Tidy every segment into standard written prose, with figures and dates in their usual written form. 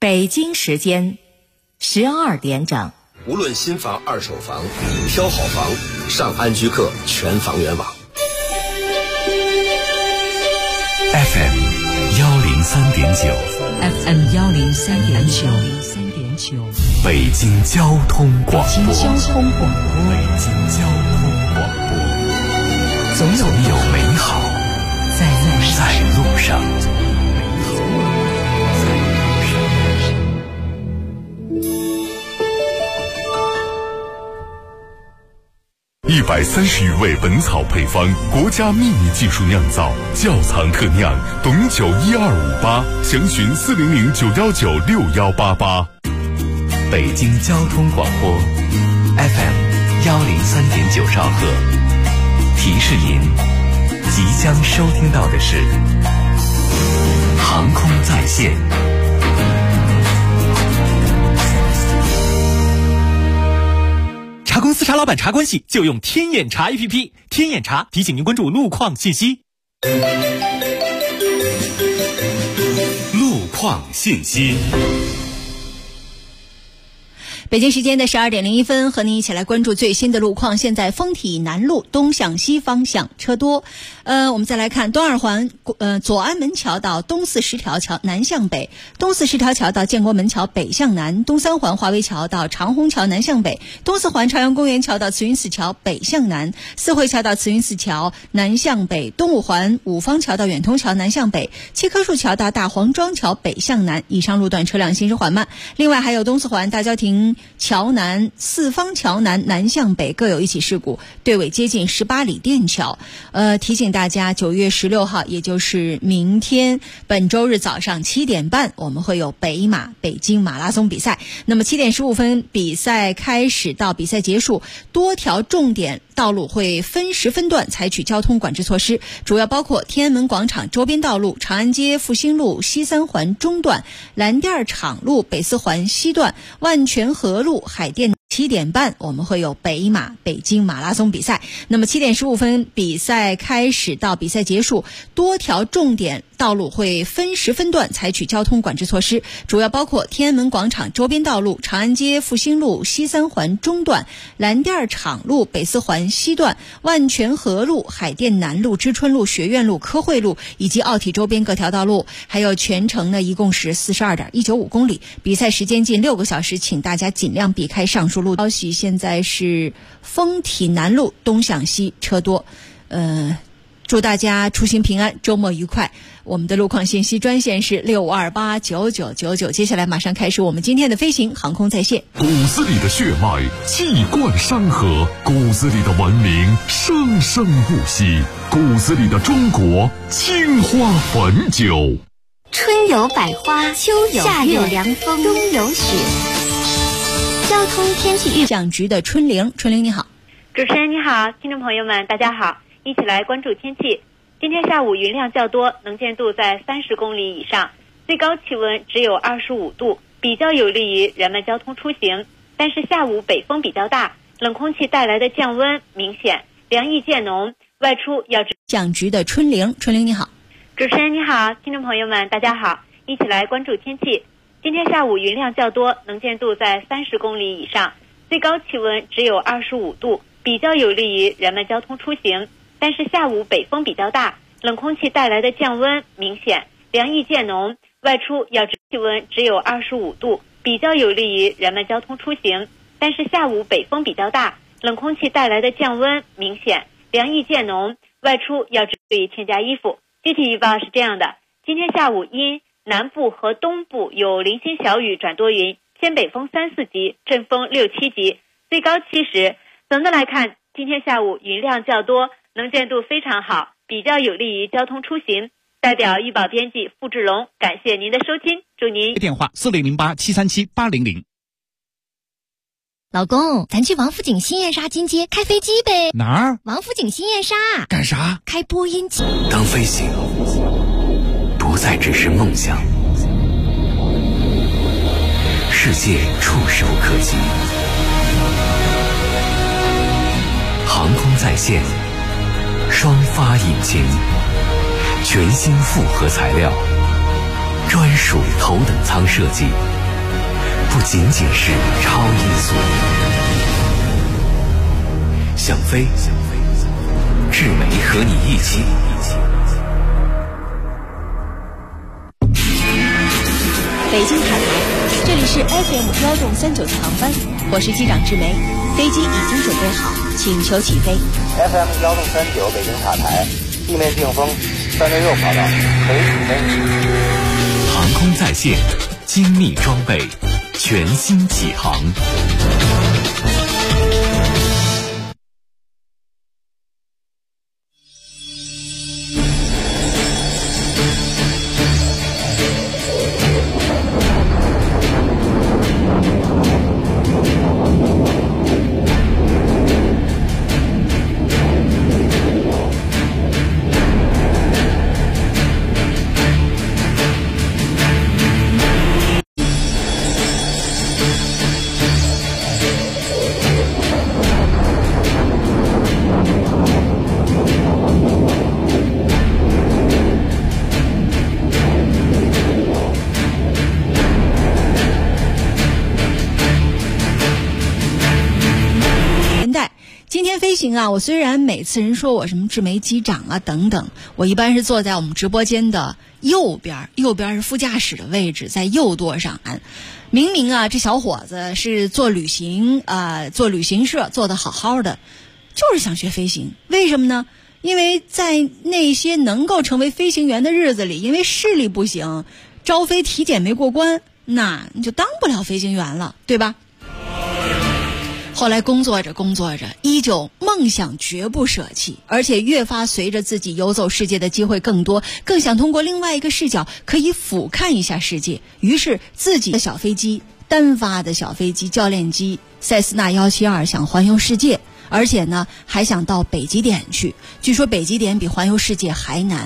北京时间12点整。 无论新房、二手房，挑好房上安居客全房源网。 FM 103.9 FM 103.9 北京交通广播。 北京交通广播，总有美好在路上。 130余味本草配方，国家秘密技术酿造，窖藏特酿，董酒1258，详询400-919-6188。 北京交通广播 FM 103.9兆赫，提示您即将收听到的是航空在线。 茶公司茶老板茶关系就用天眼查 APP， 天眼查提醒您关注路况信息。 路况信息。 北京时间的12点01分，和您一起来关注最新的路况。现在丰体南路东向西方向车多。我们再来看东二环左安门桥到东四十条桥南向北，东四十条桥到建国门桥北向南，东三环华威桥到长虹桥南向北，东四环朝阳公园桥到慈云寺桥北向南，四惠桥到慈云寺桥南向北，东五环五方桥到远通桥南向北，七棵树桥到大黄庄桥北向南。以上路段车辆行驶缓慢。另外还有东四环大郊亭桥南、四方桥南南向北各有一起事故，队尾接近18里店桥。提醒大家9月16号，也就是明天本周日早上7点半，我们会有北京马拉松比赛。那么7点15分比赛开始到比赛结束，多条重点道路会分时分段采取交通管制措施，主要包括天安门广场周边道路、长安街复兴路西三环中段、蓝店厂路北四环西段、万泉河路海淀。7点半我们会有北京马拉松比赛。那么7点15分比赛开始到比赛结束，多条重点道路会分时分段采取交通管制措施，主要包括天安门广场周边道路、长安街复兴路西三环中段、蓝店厂路北四环西段、万泉河路海淀南路知春路学院路科汇路以及奥体周边各条道路。还有全程呢一共是42.195公里，比赛时间近6个小时，请大家尽量避开上述路。消息现在是丰体南路东向西车多，祝大家出行平安，周末愉快。我们的路况信息专线是6289999，接下来马上开始我们今天的飞行航空在线。 骨子里的血脉气贯山河，骨子里的文明生生不息，骨子里的中国青花汾酒。 春有百花，秋有夏有凉风，冬有雪。交通天气预气局的春玲你好。 主持人你好，听众朋友们大家好，一起来关注天气。今天下午云量较多，能见度在30公里以上，最高气温只有25度，比较有利于人们交通出行。但是下午北风比较大，冷空气带来的降温明显，凉意渐浓，外出要气局的春玲你好。 主持人你好，听众朋友们大家好，一起来关注天气。今天下午云量较多，能见度在30公里以上，最高气温只有25度，比较有利于人们交通出行。但是下午北风比较大，冷空气带来的降温明显，凉意渐浓，外出要气温只有25度，比较有利于人们交通出行。但是下午北风比较大，冷空气带来的降温明显，凉意渐浓，外出要注意添加衣服。具体预报是这样的：今天下午阴，南部和东部有零星小雨转多云，偏北风3、4级，阵风6、7级，最高70。总的来看，今天下午云量较多，能见度非常好，比较有利于交通出行。代表预报编辑付志龙，感谢您的收听，祝您。 电话4008-737-800。 老公，咱去王府井新燕莎金街开飞机呗。 哪儿？ 王府井新燕莎。 干啥？ 开播音机。 当飞行不再只是梦想，世界触手可及。航空在线，双发引擎，全新复合材料，专属头等舱设计， 不仅仅是超音速。想飞，志梅和你一起。 北京塔台，这里是 FM1.39次航班，我是机长志梅，飞机已经准备好，请求起飞。 FM1.39北京塔台，地面定风366跑道，可以起飞。 航空在线，精密装备，全新启航。 我虽然每次人说我什么志梅机长啊等等，我一般是坐在我们直播间的右边是副驾驶的位置，在右舵上。明明啊，这小伙子是做旅行社做得好好的，就是想学飞行。为什么呢？因为在那些能够成为飞行员的日子里，因为视力不行，招飞体检没过关，那你就当不了飞行员了，对吧？后来工作着，依旧梦想绝不舍弃，而且越发随着自己游走世界的机会更多，更想通过另外一个视角可以俯瞰一下世界。于是自己的小飞机，单发的小飞机教练机塞斯纳172想环游世界，而且呢还想到北极点去，据说北极点比环游世界还难。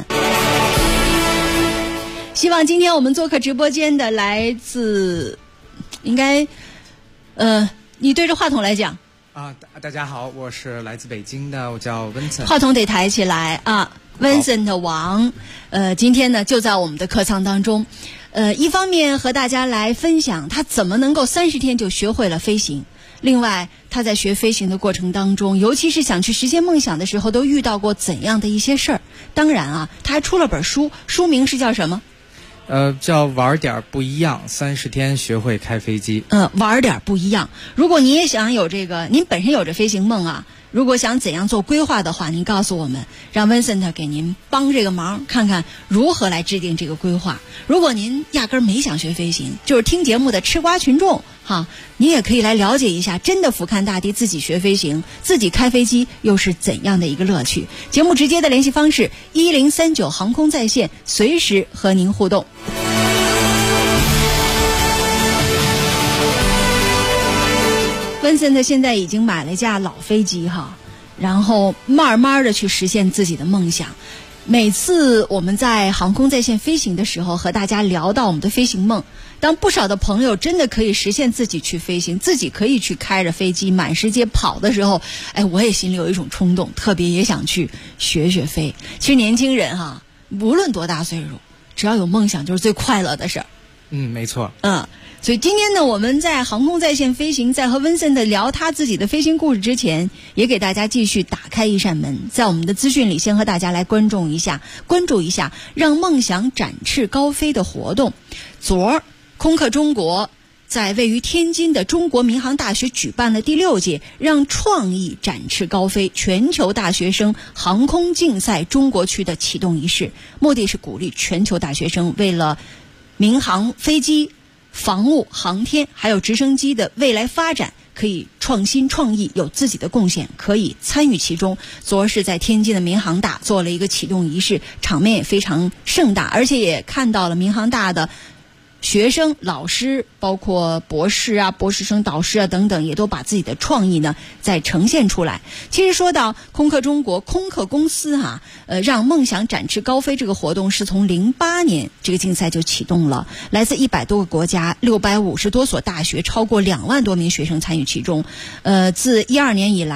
希望今天我们做客直播间的来自应该你对着话筒来讲啊！大家好，我是来自北京的，我叫 Vincent。 话筒得抬起来啊 ，Vincent 王，今天呢就在我们的客舱当中，一方面和大家来分享他怎么能够30天就学会了飞行，另外他在学飞行的过程当中，尤其是想去实现梦想的时候，都遇到过怎样的一些事儿。当然啊，他还出了本书，书名是叫什么？ 叫玩点不一样，30天学会开飞机。 玩点不一样。如果你也想有这个，您本身有着飞行梦啊，如果想怎样做规划的话，您告诉我们，让 Vincent 给您帮这个忙，看看如何来制定这个规划。如果您压根儿没想学飞行，就是听节目的吃瓜群众哈，您也可以来了解一下，真的俯瞰大地，自己学飞行，自己开飞机又是怎样的一个乐趣。节目直接的联系方式1039航空在线，随时和您互动。Vincent 现在已经买了一架老飞机哈，然后慢慢的去实现自己的梦想。每次我们在航空在线飞行的时候，和大家聊到我们的飞行梦，当不少的朋友真的可以实现自己去飞行，自己可以去开着飞机满世界跑的时候，我也心里有一种冲动，特别也想去学学飞。其实年轻人哈，无论多大岁数，只要有梦想就是最快乐的事儿。 没错。 所以今天呢，我们在航空在线飞行，在和 Vincent 聊他自己的飞行故事之前，也给大家继续打开一扇门，在我们的资讯里先和大家来关注一下让梦想展翅高飞的活动。昨儿空客中国在位于天津的中国民航大学举办了第6届让创意展翅高飞全球大学生航空竞赛中国区的启动仪式，目的是鼓励全球大学生为了民航飞机、防务、航天还有直升机的未来发展可以创新创意，有自己的贡献，可以参与其中。昨儿是在天津的民航大做了一个启动仪式，场面也非常盛大，而且也看到了民航大的学生、老师，包括博士啊、博士生导师啊等等，也都把自己的创意呢再呈现出来。其实说到空客中国空客公司让梦想展翅高飞这个活动是从08年这个竞赛就启动了，来自100多个国家650多所大学，超过2万多名学生参与其中。自12年以来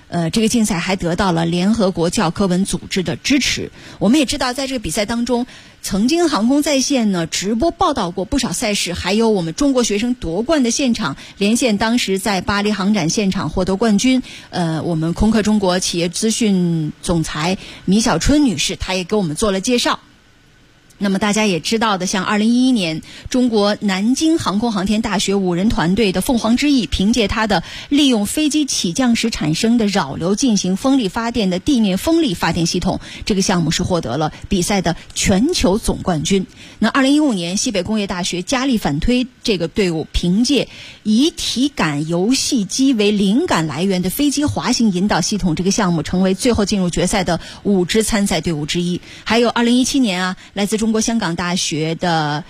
这个竞赛还得到了联合国教科文组织的支持。我们也知道，在这个比赛当中，曾经航空在线呢直播报道过不少赛事，还有我们中国学生夺冠的现场连线，当时在巴黎航展现场获得冠军。我们空客中国企业资讯总裁米小春女士，她也给我们做了介绍。那么大家也知道的，像2011年中国南京航空航天大学5人团队的凤凰之翼，凭借它的利用飞机起降时产生的扰流进行风力发电的地面风力发电系统，这个项目是获得了比赛的全球总冠军。那2015年西北工业大学加力反推这个队伍，凭借以体感游戏机为灵感来源的飞机滑行引导系统这个项目，成为最后进入决赛的5支参赛队伍之一。还有2017年来自中国香港大学的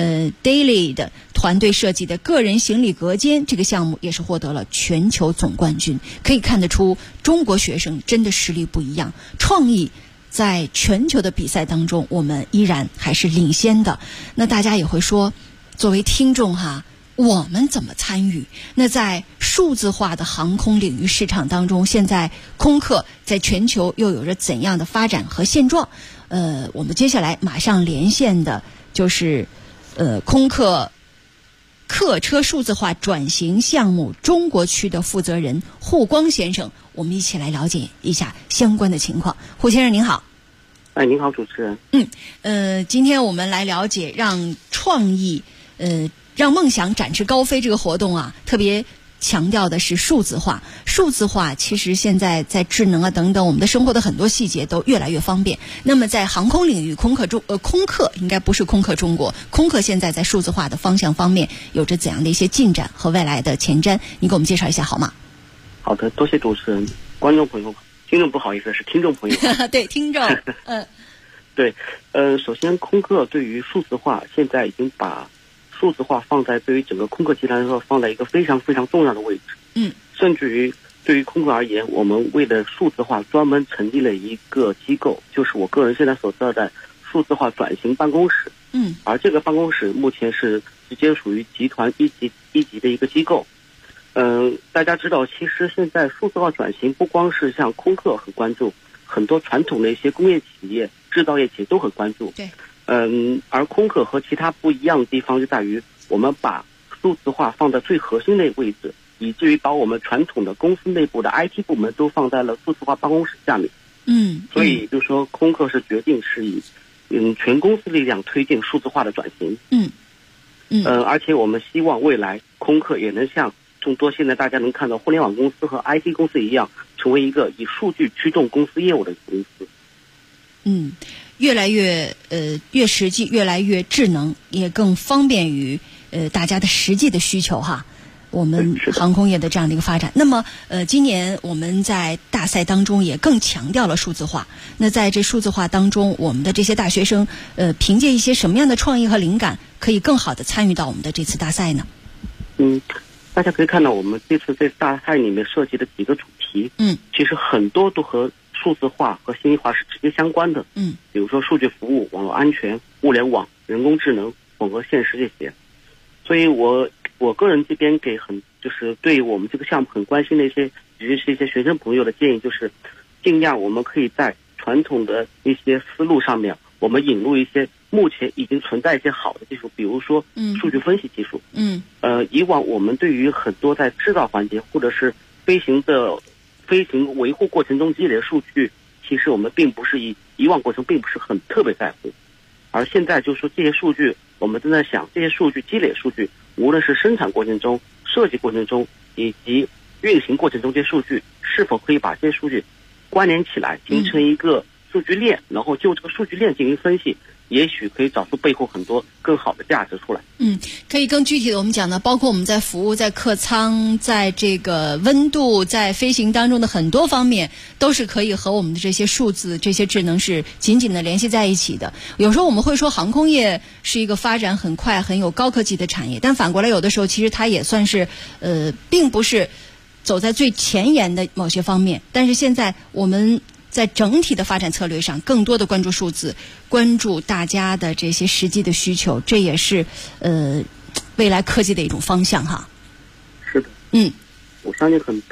Daily 的团队设计的个人行李隔间这个项目，也是获得了全球总冠军。可以看得出中国学生真的实力不一样，创意在全球的比赛当中我们依然还是领先的。那大家也会说，作为听众我们怎么参与？那在数字化的航空领域市场当中，现在空客在全球又有着怎样的发展和现状？我们接下来马上连线的就是空客客车数字化转型项目中国区的负责人胡光先生，我们一起来了解一下相关的情况。胡先生您好。 您好，主持人。 今天我们来了解让创意让梦想展翅高飞这个活动特别强调的是数字化。数字化其实现在在智能等等我们的生活的很多细节都越来越方便。那么在航空领域，空客应该不是空客中国，空客现在在数字化的方向方面有着怎样的一些进展和未来的前瞻？你给我们介绍一下好吗？ 好的，多谢主持人。观众朋友，听众不好意思，是听众朋友。 对，听众。 对，首先空客对于数字化现在已经把数字化放在对于整个空客集团来说放在一个非常非常重要的位置。甚至于对于空客而言，我们为了数字化专门成立了一个机构，就是我个人现在所在的数字化转型办公室。而这个办公室目前是直接属于集团一级的一个机构。大家知道，其实现在数字化转型不光是像空客很关注，很多传统的一些工业企业、制造业企业都很关注。 对。 而空客和其他不一样的地方就在于，我们把数字化放在最核心的位置，以至于把我们传统的公司内部的 IT 部门都放在了数字化办公室下面。所以就说空客是决定是以全公司力量推进数字化的转型。而且我们希望未来空客也能像众多现在大家能看到互联网公司和 IT 公司一样，成为一个以数据驱动公司业务的公司。 越来越越实际，越来越智能，也更方便于大家的实际的需求我们航空业的这样的一个发展。那么今年我们在大赛当中也更强调了数字化。那在这数字化当中，我们的这些大学生凭借一些什么样的创意和灵感，可以更好的参与到我们的这次大赛呢？ 大家可以看到我们这次在大赛里面设计的几个主题，其实很多都和数字化和信息化是直接相关的。比如说数据服务、网络安全、物联网、人工智能、混合现实这些。所以我个人这边就是对我们这个项目很关心的一些，尤其是一些学生朋友的建议，就是尽量我们可以在传统的一些思路上面，我们引入一些目前已经存在一些好的技术，比如说数据分析技术。以往我们对于很多在制造环节或者是飞行维护过程中积累的数据，其实我们以往过程并不是很特别在乎。而现在就是说这些数据，我们正在想这些数据积累数据，无论是生产过程中、设计过程中以及运行过程中，这些数据是否可以把这些数据关联起来，形成一个数据链，然后就这个数据链进行分析，也许可以找出背后很多更好的价值出来。 可以更具体的我们讲呢，包括我们在服务、在客舱、在这个温度、在飞行当中的很多方面，都是可以和我们的这些数字、这些智能是紧紧的联系在一起的。有时候我们会说航空业是一个发展很快、很有高科技的产业，但反过来有的时候其实它也算是并不是走在最前沿的某些方面。但是现在我们在整体的发展策略上更多的关注数字，关注大家的这些实际的需求，这也是未来科技的一种方向是的。我相信很多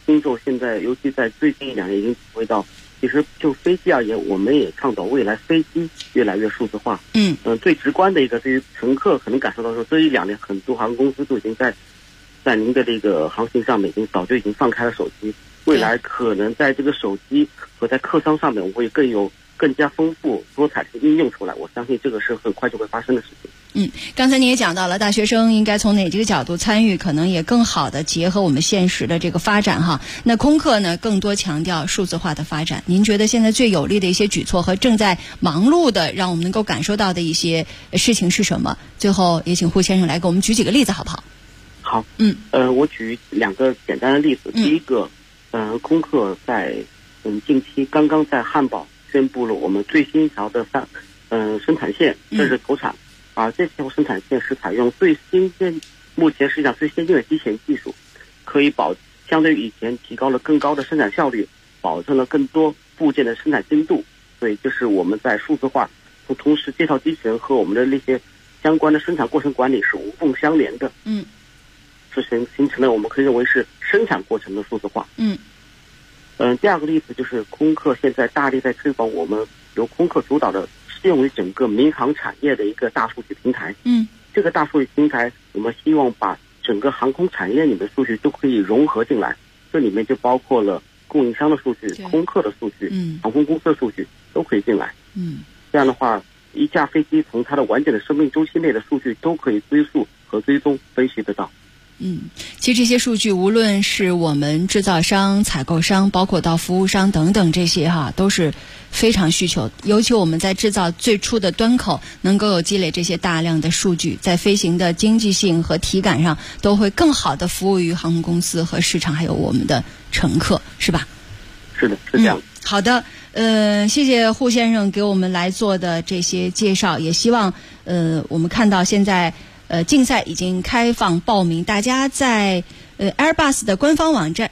听众现在尤其在最近2年已经体会到，其实就飞机而言，我们也倡导未来飞机越来越数字化。最直观的一个，对于乘客可能感受到说，这1-2年很多航空公司都已经在您的这个航行上面早就已经放开了手机，未来可能在这个手机和在客舱上面，我们会更加丰富多彩的应用出来。我相信这个是很快就会发生的事情。 刚才你也讲到了，大学生应该从哪几个角度参与，可能也更好的结合我们现实的这个发展哈。那空客呢，更多强调数字化的发展。您觉得现在最有力的一些举措和正在忙碌的让我们能够感受到的一些事情是什么？最后也请胡先生来给我们举几个例子，好不好？ 好，我举2个简单的例子。第一个，空客在近期刚刚在汉堡宣布了我们最新一条的生产线正式投产。这条生产线是采用目前世界上最先进的机钳技术，可以相对于以前提高了更高的生产效率，保证了更多部件的生产精度。所以这是我们在数字化，同时这套机钳和我们的那些相关的生产过程管理是无缝相连的。是形成了我们可以认为是生产过程的数字化。第二个例子就是空客现在大力在推广我们由空客主导的适用于整个民航产业的一个大数据平台。这个大数据平台，我们希望把整个航空产业里面的数据都可以融合进来，这里面就包括了供应商的数据、空客的数据、航空公司的数据都可以进来。这样的话，一架飞机从它的完整的生命周期内的数据都可以追溯和追踪分析得到。 其实这些数据无论是我们制造商、采购商，包括到服务商等等这些都是非常需求。尤其我们在制造最初的端口能够有积累这些大量的数据，在飞行的经济性和体感上都会更好的服务于航空公司和市场，还有我们的乘客，是吧？ 是的，是这样。 好的，谢谢胡先生给我们来做的这些介绍，也希望我们看到现在竞赛已经开放报名，大家在Airbus 的官方网站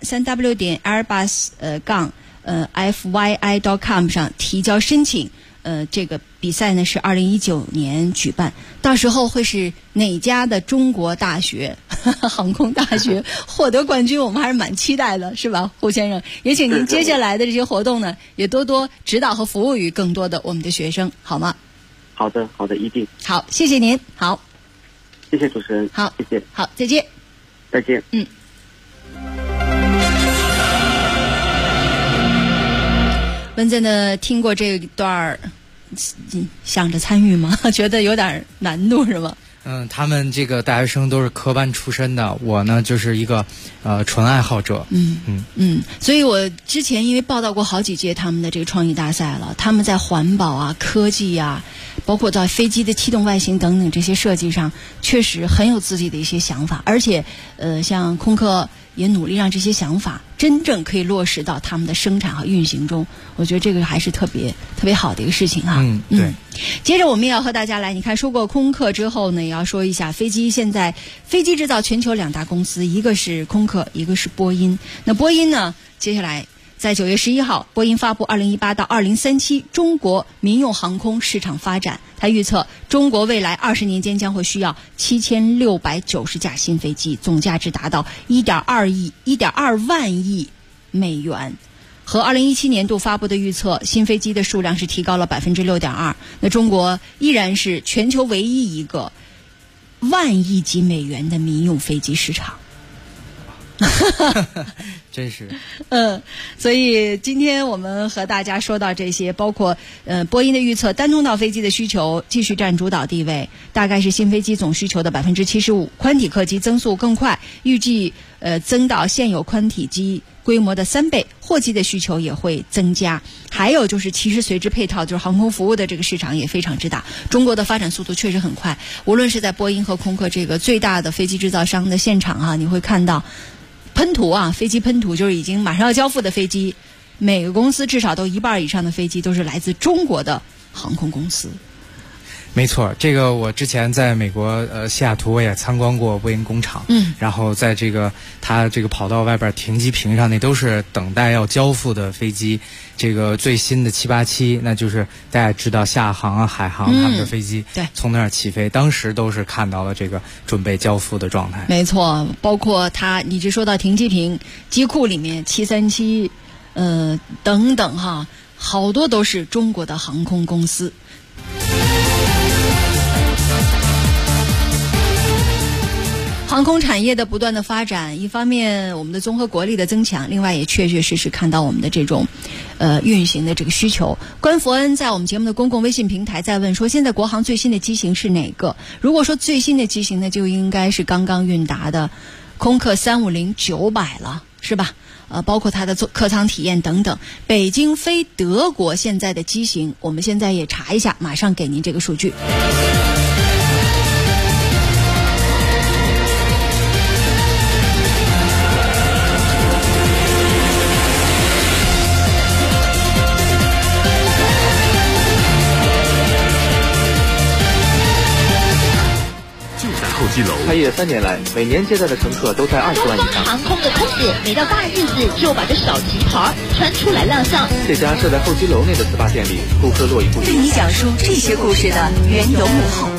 3w.airbus-fyi.com 上提交申请。这个比赛呢是2019年举办，到时候会是哪家的中国大学航空大学获得冠军，我们还是蛮期待的，是吧，胡先生？也请您接下来的这些活动呢，也多多指导和服务于更多的我们的学生，好吗？ 好的，一定。 好，谢谢您。好。 谢谢主持人。 好， 谢谢。 好，再见。 再见。 文森的听过这一段，想着参与吗？觉得有点难度是吗？ 他们这个大学生都是科班出身的，我呢就是一个纯爱好者。 所以我之前因为报道过好几届他们的这个创意大赛了，他们在环保啊、科技啊，包括在飞机的气动外形等等这些设计上，确实很有自己的一些想法，而且像空客也努力让这些想法真正可以落实到他们的生产和运行中，我觉得这个还是特别好的一个事情啊。 对。 接着我们也要和大家来，你看说过空客之后呢，也要说一下飞机。现在飞机制造全球2大公司，一个是空客，一个是波音。那波音呢，接下来在9月11号，波音发布2018到2037中国民用航空市场发展。他预测中国未来20年间将会需要7690架新飞机，总价值达到1.2万亿美元。和2017年度发布的预测，新飞机的数量是提高了6.2%。那中国依然是全球唯一一个10000亿级美元的民用飞机市场。 真是。 所以今天我们和大家说到这些，包括波音的预测，单通道飞机的需求继续占主导地位，大概是新飞机总需求的75%，宽体客机增速更快，预计增到现有宽体机规模的3倍，货机的需求也会增加。还有就是其实随之配套就是航空服务的这个市场也非常之大，中国的发展速度确实很快，无论是在波音和空客这个最大的飞机制造商的现场你会看到喷涂飞机喷涂，就是已经马上要交付的飞机，每个公司至少都1半以上的飞机都是来自中国的航空公司。 没错，这个我之前在美国西雅图我也参观过波音工厂，然后在这个它这个跑道外边停机坪上，那都是等待要交付的飞机。这个最新的787，那就是大家知道厦航啊、海航他们的飞机， 对， 从那儿起飞，当时都是看到了这个准备交付的状态。 没错，包括它，你就说到停机坪、机库里面737，等等哈，好多都是中国的航空公司。航空产业的不断的发展，一方面我们的综合国力的增强，另外也确确实实看到我们的这种运行的这个需求。关福恩在我们节目的公共微信平台在问说，现在国航最新的机型是哪个？如果说最新的机型呢，就应该是刚刚运达的空客350-900了，是吧？包括它的客舱体验等等。北京飞德国现在的机型，我们现在也查一下，马上给您这个数据。 开业3年来，每年接待的乘客都在20万以上。 航空的空姐每到大日子就把这小旗袍穿出来亮相。 这家设在候机楼内的 SPA 店里，顾客络绎不绝。 为你讲述这些故事的缘由幕后。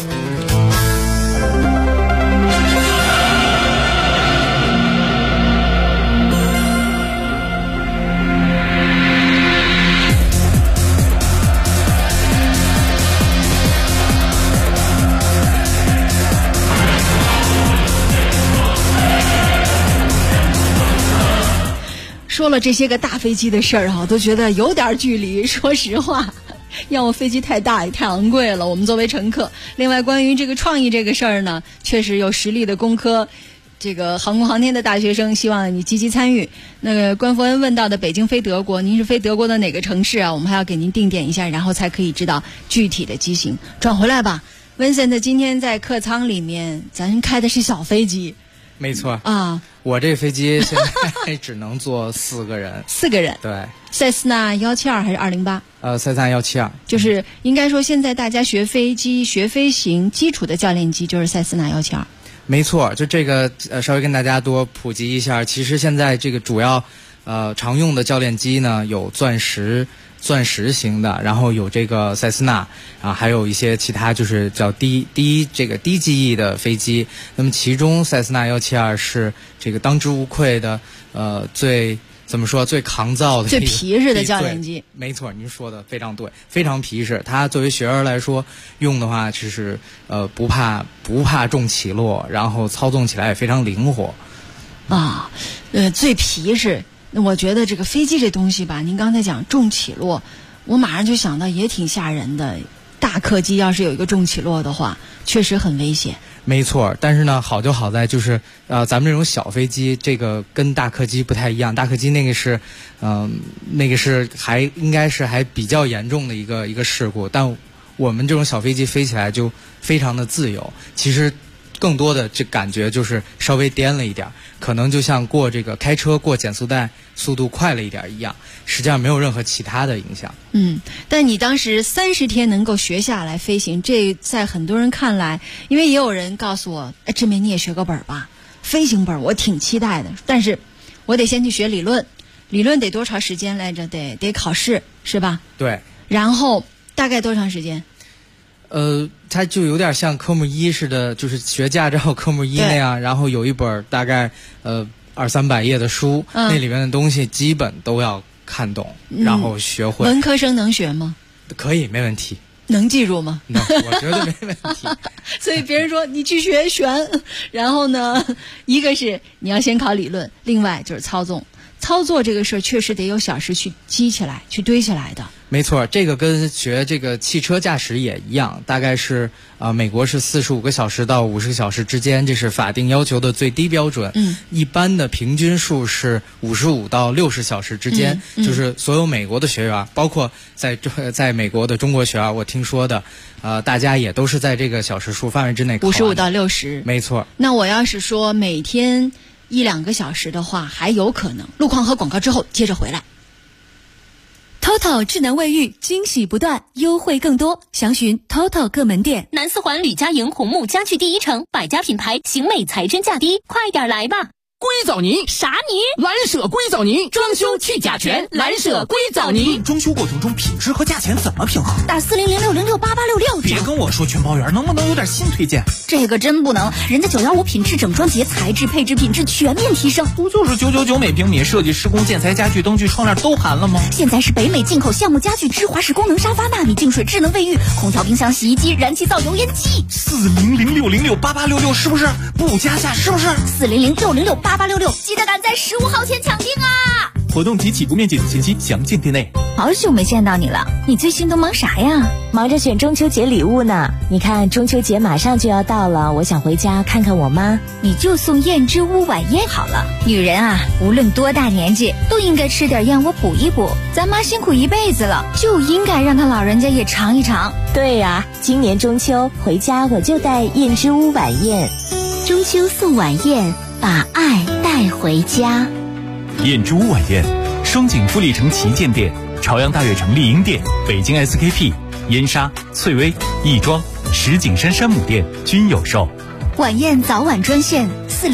说了这些个大飞机的事儿啊，我都觉得有点距离。说实话，要么飞机太大也太昂贵了，我们作为乘客。另外，关于这个创意这个事儿呢，确实有实力的工科，这个航空航天的大学生，希望你积极参与。那个关福恩问到的北京飞德国，您是飞德国的哪个城市啊？我们还要给您定点一下，然后才可以知道具体的机型。转回来吧，Vincent今天在客舱里面，咱开的是小飞机。 没错啊， 我这飞机现在只能坐4个人 ，4个人， 对， 塞斯纳172还是208？ 塞斯纳172， 就是应该说现在大家学飞机、学飞行基础的教练机就是塞斯纳172。 没错，就这个稍微跟大家多普及一下，其实现在这个主要常用的教练机呢有钻石型的，然后有这个塞斯纳啊，还有一些其他就是叫低机翼的飞机。那么其中塞斯纳172是这个当之无愧的最抗造的最皮实的教练机。 没错，您说的非常对，非常皮实。它作为学员来说用的话，就是不怕重起落，然后操纵起来也非常灵活啊。最皮实。那我觉得这个飞机这东西吧，您刚才讲重起落，我马上就想到也挺吓人的。大客机要是有一个重起落的话，确实很危险。 没错，但是呢，好就好在就是咱们这种小飞机，这个跟大客机不太一样。大客机那个是应该是还比较严重的一个事故，但我们这种小飞机飞起来就非常的自由。其实更多的这感觉就是稍微颠了一点，可能就像开车过减速带速度快了一点一样，实际上没有任何其他的影响。 但你当时30天能够学下来飞行，这在很多人看来，因为也有人告诉我，志明你也学个本吧，飞行本我挺期待的，但是我得先去学理论得多长时间来着？得考试是吧？ 对。然后大概多长时间？ 它就有点像科目1似的，就是学驾照科目1那样，然后有一本大概200-300页的书，那里面的东西基本都要看懂，然后学会。 文科生能学吗？ 可以，没问题。 能记住吗？ 我觉得没问题。 所以别人说你去学悬，然后呢，一个是你要先考理论，另外就是操作这个事儿确实得有小时去积起来、去堆起来的。 没错，这个跟学这个汽车驾驶也一样，大概是美国是45个小时到50个小时之间，这是法定要求的最低标准。一般的平均数是55到60小时之间，就是所有美国的学员，包括在美国的中国学员，我听说的，大家也都是在这个小时数范围之内考完的。 55到60， 没错。 那我要是说每天1-2个小时的话，还有可能。路况和广告之后接着回来。 TOTO 智能卫浴，惊喜不断，优惠更多，详询 TOTO 各门店。 南四环吕家营红木家具第一城，百家品牌，型美材真价低，快点来吧！ 硅藻泥啥泥？ 蓝舍硅藻泥，装修去甲醛，蓝舍硅藻泥。 装修过程中品质和价钱怎么平衡？ 打4006068866。 别跟我说全包圆，能不能有点新推荐？ 这个真不能，人家915品质整装节，材质配置品质全面提升。 不就是999每平米，设计施工建材家具灯具窗帘都含了吗？ 现在是北美进口橡木家具、芝华士功能沙发、纳米净水、智能卫浴、空调、冰箱、洗衣机、燃气灶、油烟机。 4006068866是不是？不加价是不是 ？4006068866，记得赶在15号前抢订啊！ 活动及起步面积等信息详见店内。 好久没见到你了，你最近都忙啥呀？ 忙着选中秋节礼物呢。你看中秋节马上就要到了，我想回家看看我妈。 你就送燕之屋晚宴好了。女人啊，无论多大年纪，都应该吃点燕窝补一补。咱妈辛苦一辈子了，就应该让她老人家也尝一尝。 对呀，今年中秋回家我就带燕之屋晚宴。 中秋送晚宴，把爱带回家。 燕之屋晚宴，双井富力城旗舰店、朝阳大悦城丽婴店、北京 SKP、燕莎、翠微、亦庄、石景山山姆店均有售。 晚宴早晚专线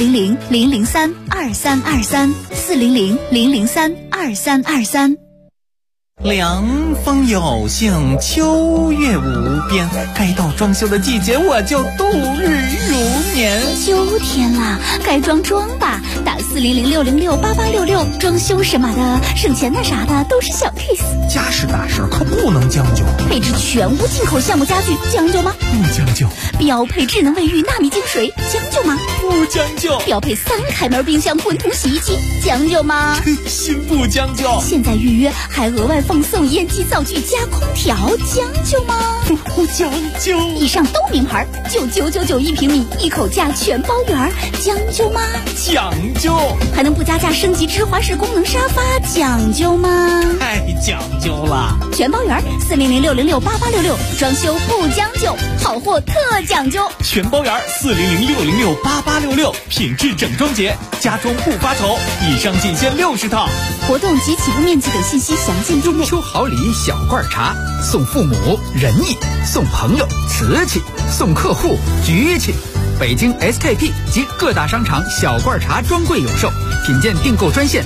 400-003-2323，400-003-2323。 凉风有幸，秋月无边，该到装修的季节，我就度日如年。 秋天了，该装吧，打4006068866，装修什么的，省钱的啥的都是小 case。 家事大事可不能将就， 配置全屋进口橡木家具，将就吗？ 不将就。 标配智能卫浴、纳米净水，将就吗？ 不将就。 标配3开门冰箱、混土洗衣机，将就吗？ 心不将就。 现在预约还额外放送烟机灶具加空调，将就吗？ 不将就。 以上都名牌，就999一平米，一口价全包圆，将就吗？ 讲究。 还能不加价升级芝华士功能沙发，讲究吗？ 太讲究了。 全包圆，40006068866，装修不将就，好货特讲究。 全包圆，40006068866，品质整装节，家装不发愁。以上仅限60套。 活动及起步面积等信息详见店内。 中秋好礼小罐茶，送父母仁义，送朋友瓷器，送客户局气。北京 SKP 及各大商场小罐茶专柜有售，品鉴订购专线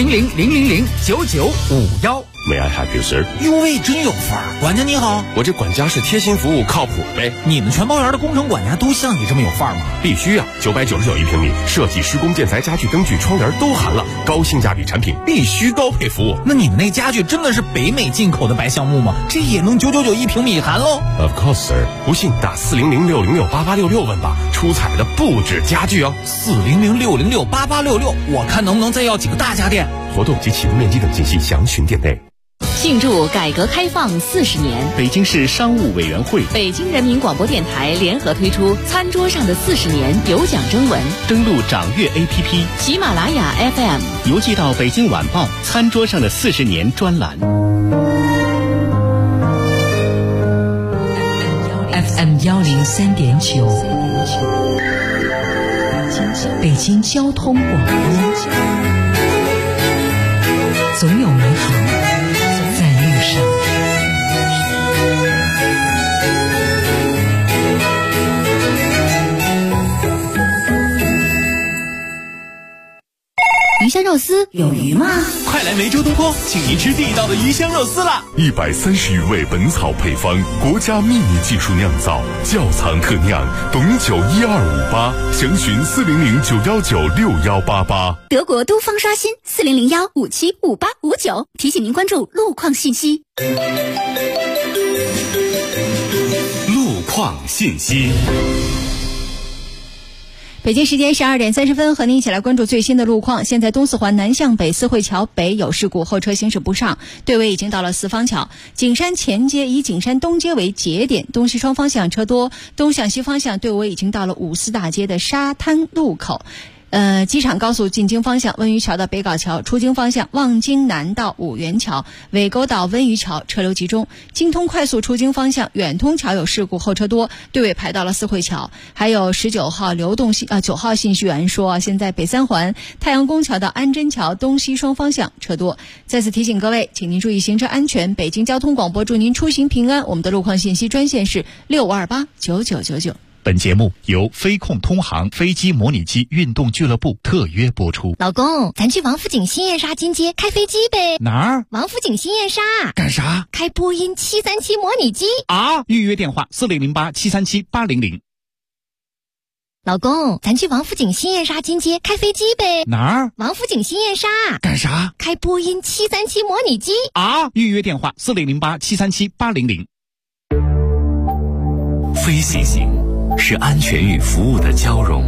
40000009951。 May I help you, sir？ 哟喂，真有范儿！管家你好， 我这管家是贴心服务，靠谱呗。 你们全包圆的工程管家都像你这么有范儿吗？ 必须啊！999一平米，设计施工建材家具灯具窗帘都含了，高性价比产品必须高配服务。 那你们那家具真的是北美进口的白橡木吗？这也能999一平米含喽 ？Of course, sir。不信打40006068866问吧，出彩的不止家具哦。 40006068866，我看能不能再要几个大家电。 活动及起步面积等信息详询店内。 庆祝改革开放40年， 北京市商务委员会、 北京人民广播电台联合推出餐桌上的40年有奖征文， 登录掌阅 APP、 喜马拉雅 FM， 邮寄到北京晚报餐桌上的40年专栏。 FM 103.9，北京交通广播，总有美好在路上。 鱼香肉丝有鱼吗？ 快来梅州东坡，请您吃地道的鱼香肉丝啦 ！130余味本草配方，国家秘密技术酿造，窖藏特酿，董酒12588，详询40091961188。 德国都方刷新40015758559，提醒您关注路况信息。 路况信息。 北京时间12点30分，和您一起来关注最新的路况。现在东四环南向北四惠桥北有事故，后车行驶不上，队尾已经到了四方桥。景山前街以景山东街为节点，东西双方向车多，东向西方向队尾已经到了五四大街的沙滩路口。 机场高速进京方向温榆桥到北港桥，出京方向望京南到五元桥、尾沟到温榆桥车流集中。京通快速出京方向远通桥有事故，后车多，队尾排到了四惠桥。还有19号9号信息员说，现在北三环太阳宫桥到安贞桥东西双方向车多。再次提醒各位，请您注意行车安全。北京交通广播祝您出行平安。我们的路况信息专线是65289999。 本节目由飞控通航飞机模拟机运动俱乐部特约播出。 老公，咱去王府井新燕莎金街开飞机呗？ 哪儿？ 王府井新燕莎。 干啥？ 开波音737模拟机啊！预约电话4008737800。 老公，咱去王府井新燕莎金街开飞机呗？ 哪儿？ 王府井新燕莎。 干啥？ 开波音737模拟机啊！预约电话4008737800。 飞行是安全与服务的交融，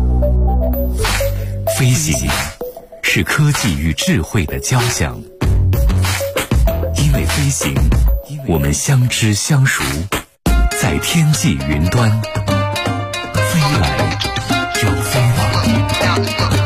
飞行是科技与智慧的交响。因为飞行，我们相知相熟，在天际云端，飞来又飞往。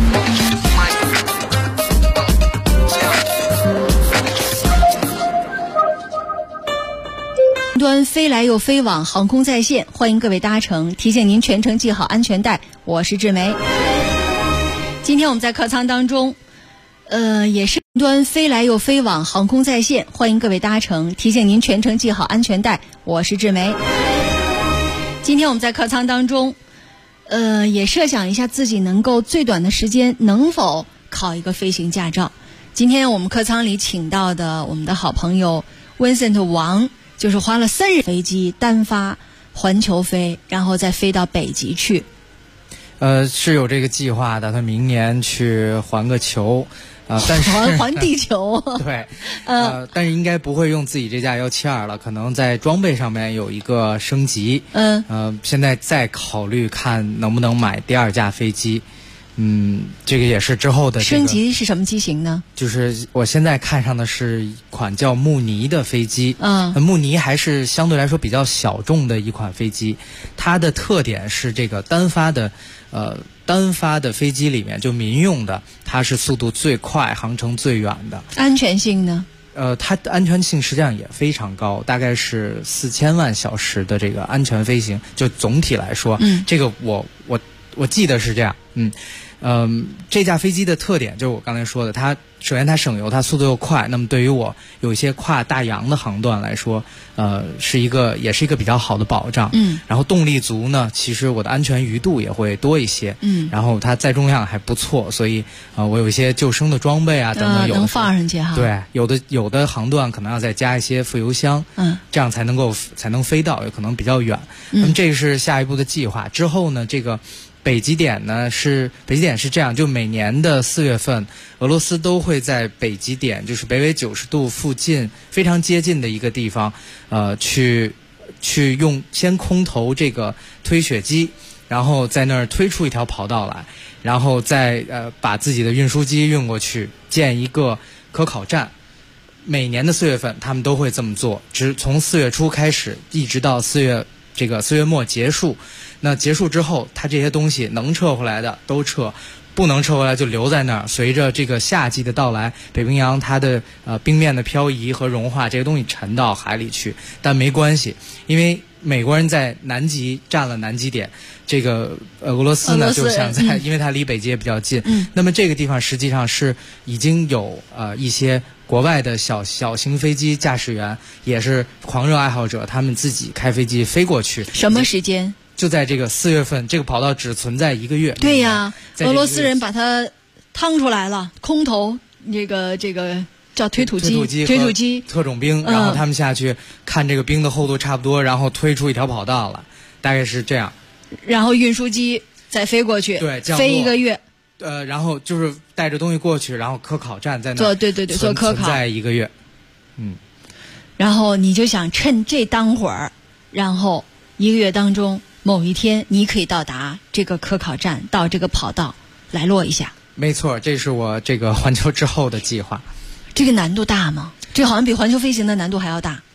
端飞来又飞往，航空在线，欢迎各位搭乘，提醒您全程系好安全带。我是志梅。今天我们在客舱当中，也是端飞来又飞往，航空在线，欢迎各位搭乘，提醒您全程系好安全带。我是志梅。今天我们在客舱当中，也设想一下自己能够最短的时间能否考一个飞行驾照。今天我们客舱里请到的我们的好朋友 Vincent 王。就是花了3日飞机单发环球飞，然后再飞到北极去。 是有这个计划的，他明年去环个球，但是环地球。 对，但是应该不会用自己这架172了，可能在装备上面有一个升级。现在再考虑看能不能买第2架飞机。这个也是之后的升级是什么机型呢？ 就是我现在看上的是一款叫慕尼的飞机。慕尼还是相对来说比较小众的一款飞机，它的特点是这个单发的飞机里面，就民用的，它是速度最快、航程最远的。 安全性呢？ 它的安全性实际上也非常高，大概是4000万小时的这个安全飞行。就总体来说，这个我记得是这样。这架飞机的特点就是我刚才说的，它首先它省油，它速度又快，那么对于我有一些跨大洋的航段来说，也是一个比较好的保障。然后动力足呢，其实我的安全余度也会多一些。然后它载重量还不错，所以我有一些救生的装备啊等等，有的能放上去哈。 对，有的航段可能要再加一些副油箱，这样才能飞到，有可能比较远。那么这是下一步的计划。之后呢，这个北极点是这样，就每年的4月份，俄罗斯都会在北极点，就是北纬90度附近非常接近的一个地方，去用先空投这个推雪机，然后在那儿推出一条跑道来，然后再把自己的运输机运过去，建一个可考站。每年的4月份，他们都会这么做，从4月初开始，一直到4月末结束。那结束之后，它这些东西能撤回来的都撤，不能撤回来就留在那儿。随着这个夏季的到来，北冰洋它的冰面的漂移和融化，这些东西沉到海里去。但没关系，因为美国人在南极占了南极点，这个俄罗斯呢就想在，因为它离北极也比较近。那么这个地方实际上是已经有一些国外的小型飞机驾驶员，也是狂热爱好者，他们自己开飞机飞过去。 什么时间？ 就在这个4月份，这个跑道只存在1个月。 对呀，俄罗斯人把它趟出来了，空投这个叫推土机特种兵，然后他们下去看这个冰的厚度差不多，然后推出一条跑道了，大概是这样。 然后运输机再飞过去， 对， 飞1个月。 然后就是带着东西过去，然后科考站在那做做科考， 在1个月。 然后你就想趁这当会儿，然后1个月当中某一天，你可以到达这个科考站，到这个跑道来落一下。 没错，这是我这个环球之后的计划。 这个难度大吗？这好像比环球飞行的难度还要大。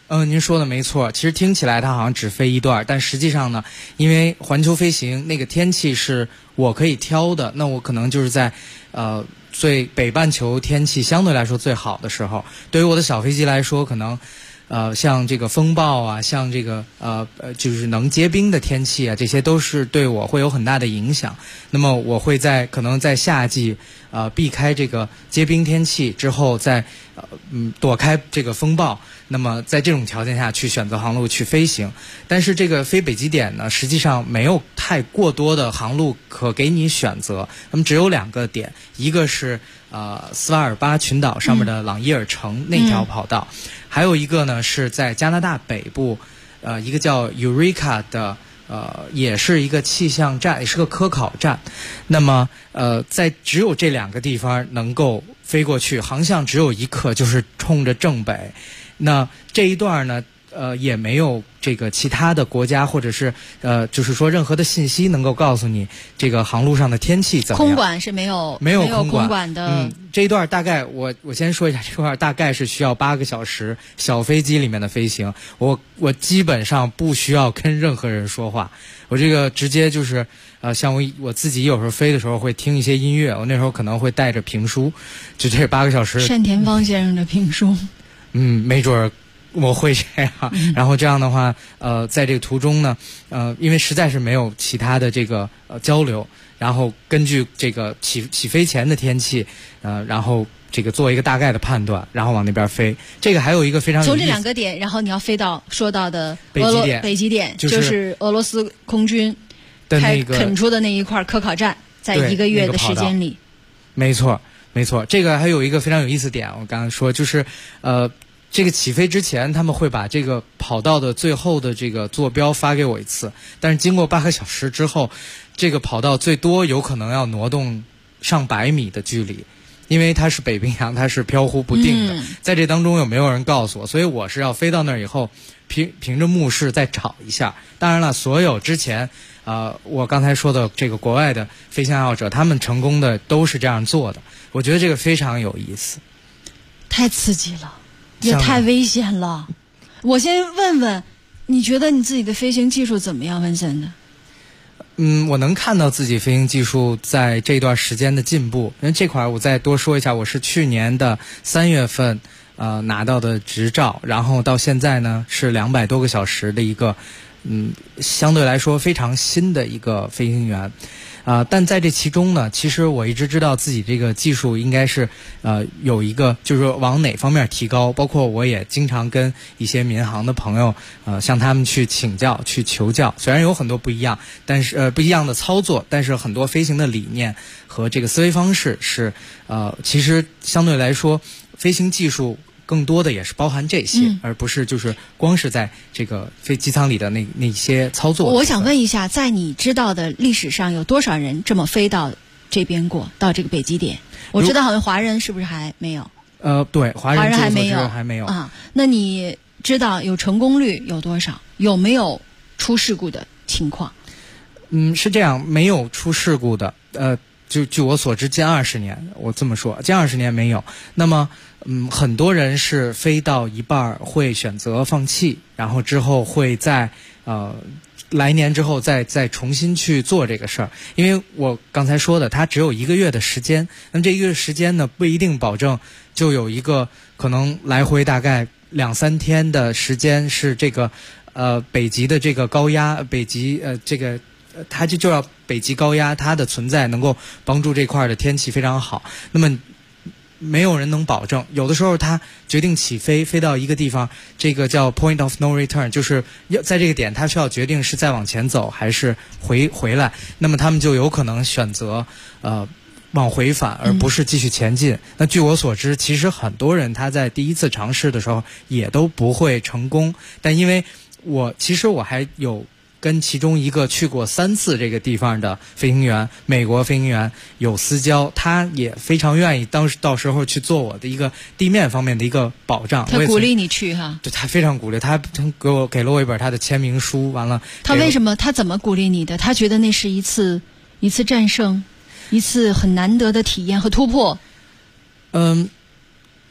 您说的没错，其实听起来它好像只飞一段，但实际上呢，因为环球飞行那个天气是我可以挑的，那我可能就是在最北半球天气相对来说最好的时候，对于我的小飞机来说，可能像这个风暴啊，像这个就是能结冰的天气啊，这些都是对我会有很大的影响。那么我会可能在夏季避开这个结冰天气之后，再躲开这个风暴。那么在这种条件下去选择航路去飞行，但是这个飞北极点呢，实际上没有太过多的航路可给你选择。那么只有2个点，一个是斯瓦尔巴群岛上面的朗伊尔城那条跑道，还有一个呢是在加拿大北部一个叫 Eureka 的也是一个气象站，也是个科考站。那么在只有这2个地方能够飞过去，航向只有1克，就是冲着正北。那这一段呢也没有这个其他的国家或者是就是说任何的信息能够告诉你这个航路上的天气怎么样。 空管是没有空管的。 这一段大概我先说一下，这段大概是需要8个小时小飞机里面的飞行。我基本上不需要跟任何人说话，我这个直接就是像我自己有时候飞的时候会听一些音乐，我那时候可能会带着评书，就这8个小时。 单田芳先生的评书。 没准儿我会这样。然后这样的话在这个途中呢因为实在是没有其他的这个交流，然后根据这个起飞前的天气然后这个做一个大概的判断，然后往那边飞。这个还有一个非常有意思， 从这2个点，然后你要飞到说到的北极点就是俄罗斯空军的那个垦出的那一块科考站，在1个月的时间里。 没错。这个还有一个非常有意思点，我刚才说就是这个起飞之前他们会把这个跑道的最后的这个坐标发给我一次，但是经过8个小时之后，这个跑道最多有可能要挪动上100米的距离，因为它是北冰洋，它是飘忽不定的。在这当中有没有人告诉我，所以我是要飞到那儿以后凭着目视再找一下。当然了，所有之前我刚才说的这个国外的飞行爱好者，他们成功的都是这样做的。我觉得这个非常有意思， 太刺激了，也太危险了。我先问问，你觉得你自己的飞行技术怎么样，文森的？ 我能看到自己飞行技术在这段时间的进步。因为这块我再多说一下，我是去年的3月份拿到的执照，然后到现在呢是200多个小时的一个相对来说非常新的一个飞行员。但在这其中呢，其实我一直知道自己这个技术应该是有一个就是往哪方面提高，包括我也经常跟一些民航的朋友向他们去请教去求教。虽然有很多不一样，但是不一样的操作，但是很多飞行的理念和这个思维方式是其实相对来说飞行技术更多的也是包含这些，而不是就是光是在这个飞机舱里的那些操作。 我想问一下，在你知道的历史上有多少人这么飞到这边过，到这个北极点？我知道好像华人是不是还没有？ 对，华人还没有啊。那你知道有成功率有多少？有没有出事故的情况？ 是这样，没有出事故的。就据我所知，近20年，我这么说，近20年没有。那么，很多人是飞到一半会选择放弃，然后之后会在来年之后再重新去做这个事儿。因为我刚才说的，它只有1个月的时间，那么这1个月时间呢，不一定保证就有一个可能来回大概2-3天的时间是这个北极的这个高压，北极这个。它就要北极高压，它的存在能够帮助这块的天气非常好。那么没有人能保证，有的时候它决定起飞到一个地方，这个叫 point of no return， 就是要在这个点它需要决定是再往前走还是回来。那么他们就有可能选择往回返，而不是继续前进。那据我所知，其实很多人他在第一次尝试的时候也都不会成功。但因为其实我还有跟其中一个去过3次这个地方的飞行员，美国飞行员有私交，他也非常愿意到时候去做我的一个地面方面的一个保障。 他鼓励你去哈？ 对，他非常鼓励，他给了我一本他的签名书，完了。 他怎么鼓励你的？他觉得那是一次战胜，一次很难得的体验和突破。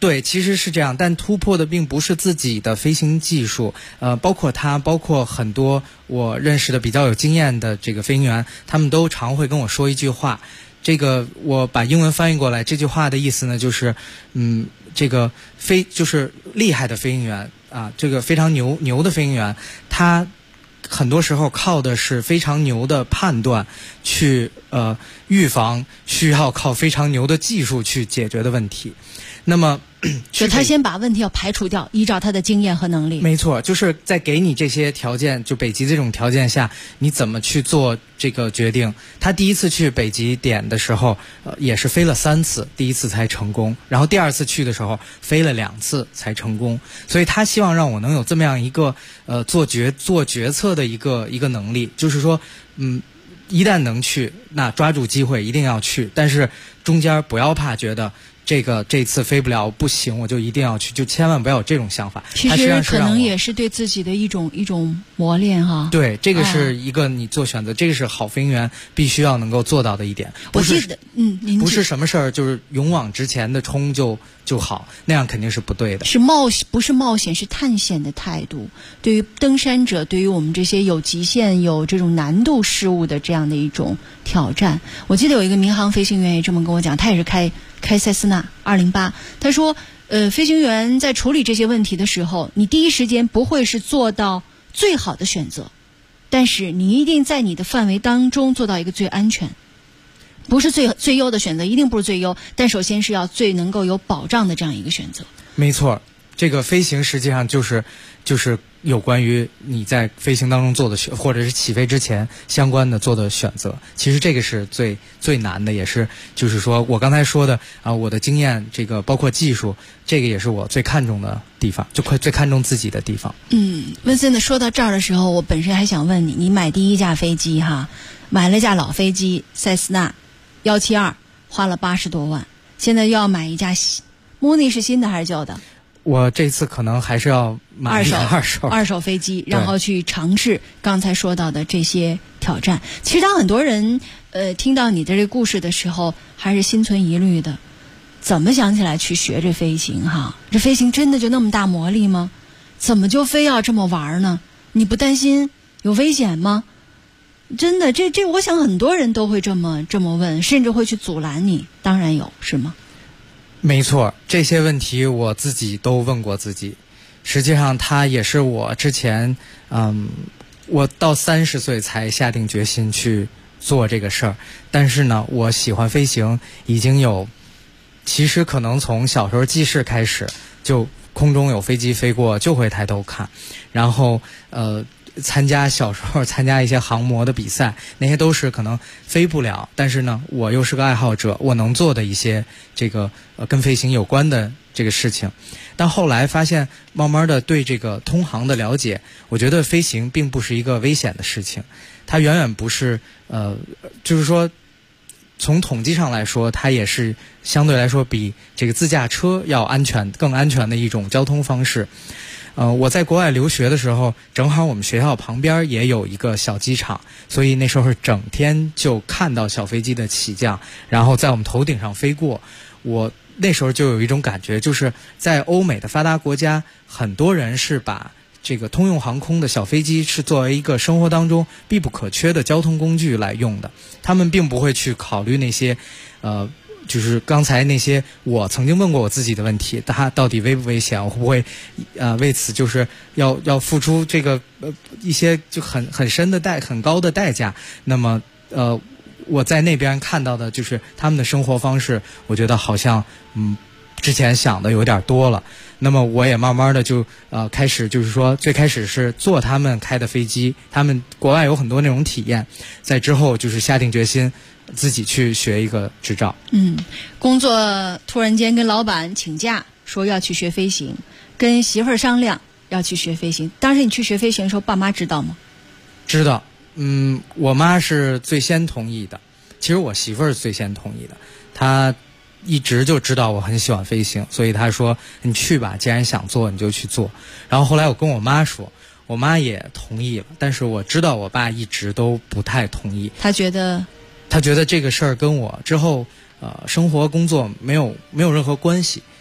对，其实是这样，但突破的并不是自己的飞行技术，包括很多我认识的比较有经验的这个飞行员，他们都常会跟我说一句话，这个我把英文翻译过来，这句话的意思呢，就是这个就是厉害的飞行员啊，这个非常牛的飞行员，他很多时候靠的是非常牛的判断去预防需要靠非常牛的技术去解决的问题。那么就他先把问题要排除掉，依照他的经验和能力。 没错，就是在给你这些条件，就北极这种条件下，你怎么去做这个决定。他第一次去北极点的时候也是飞了3次，第一次才成功，然后第二次去的时候飞了2次才成功。所以他希望让我能有这么样一个做决策的一个能力，就是说一旦能去，那抓住机会一定要去，但是中间不要怕觉得这次飞不了不行，我就一定要去，就千万不要有这种想法。 其实可能也是对自己的一种磨练哈。 对，这个是一个你做选择，这个是好飞行员必须要能够做到的一点。 我记得， 不是什么事儿就是勇往直前的冲就好，那样肯定是不对的。 不是冒险，是探险的态度。对于登山者，对于我们这些有极限、有这种难度事物的这样的一种挑战。我记得有一个民航飞行员也这么跟我讲，他也是开塞斯纳208，他说飞行员在处理这些问题的时候，你第一时间不会是做到最好的选择，但是你一定在你的范围当中做到一个最安全，不是最优的选择，一定不是最优，但首先是要最能够有保障的这样一个选择。 没错，这个飞行实际上就是有关于你在飞行当中做的或者是起飞之前相关的做的选择。其实这个是最难的，也是就是说我刚才说的我的经验，这个包括技术，这个也是我最看重的地方，就最看重自己的地方。 温森的说到这儿的时候，我本身还想问你买第一架飞机买了架老飞机塞斯纳172，花了80多万，现在又要买一架Mooney，是新的还是旧的？ 我这次可能还是要买二手飞机，然后去尝试刚才说到的这些挑战。其实当很多人听到你的这个故事的时候，还是心存疑虑的，怎么想起来去学这飞行这飞行真的就那么大魔力吗？怎么就非要这么玩呢？你不担心有危险吗？真的，这我想很多人都会这么问，甚至会去阻拦你。当然有，是吗？ 没错，这些问题我自己都问过自己。实际上它也是我之前我到30岁才下定决心去做这个事儿。但是呢，我喜欢飞行已经其实可能从小时候记事开始，就空中有飞机飞过就会抬头看，然后小时候参加一些航模的比赛，那些都是可能飞不了，但是呢我又是个爱好者，我能做的一些这个跟飞行有关的这个事情。但后来发现慢慢的对这个通航的了解，我觉得飞行并不是一个危险的事情，它远远不是就是说从统计上来说，它也是相对来说比这个自驾车要更安全的一种交通方式。我在国外留学的时候，正好我们学校旁边也有一个小机场，所以那时候是整天就看到小飞机的起降，然后在我们头顶上飞过。我那时候就有一种感觉，就是在欧美的发达国家，很多人是把这个通用航空的小飞机是作为一个生活当中必不可缺的交通工具来用的，他们并不会去考虑那些就是刚才那些我曾经问过我自己的问题，它到底危不危险？我会不会为此就是要付出这个一些就很深的很高的代价？那么我在那边看到的就是他们的生活方式，我觉得好像之前想的有点多了。那么我也慢慢的就开始就是说，最开始是坐他们开的飞机，他们国外有很多那种体验，在之后就是下定决心自己去学一个执照。 工作突然间跟老板请假说要去学飞行，跟媳妇儿商量要去学飞行。当时你去学飞行的时候，爸妈知道吗？ 知道。我妈是最先同意的，其实我媳妇儿是最先同意的，她一直就知道我很喜欢飞行，所以她说你去吧，既然想做你就去做。然后后来我跟我妈说，我妈也同意了，但是我知道我爸一直都不太同意。 他觉得这个事儿跟我之后生活工作没有任何关系。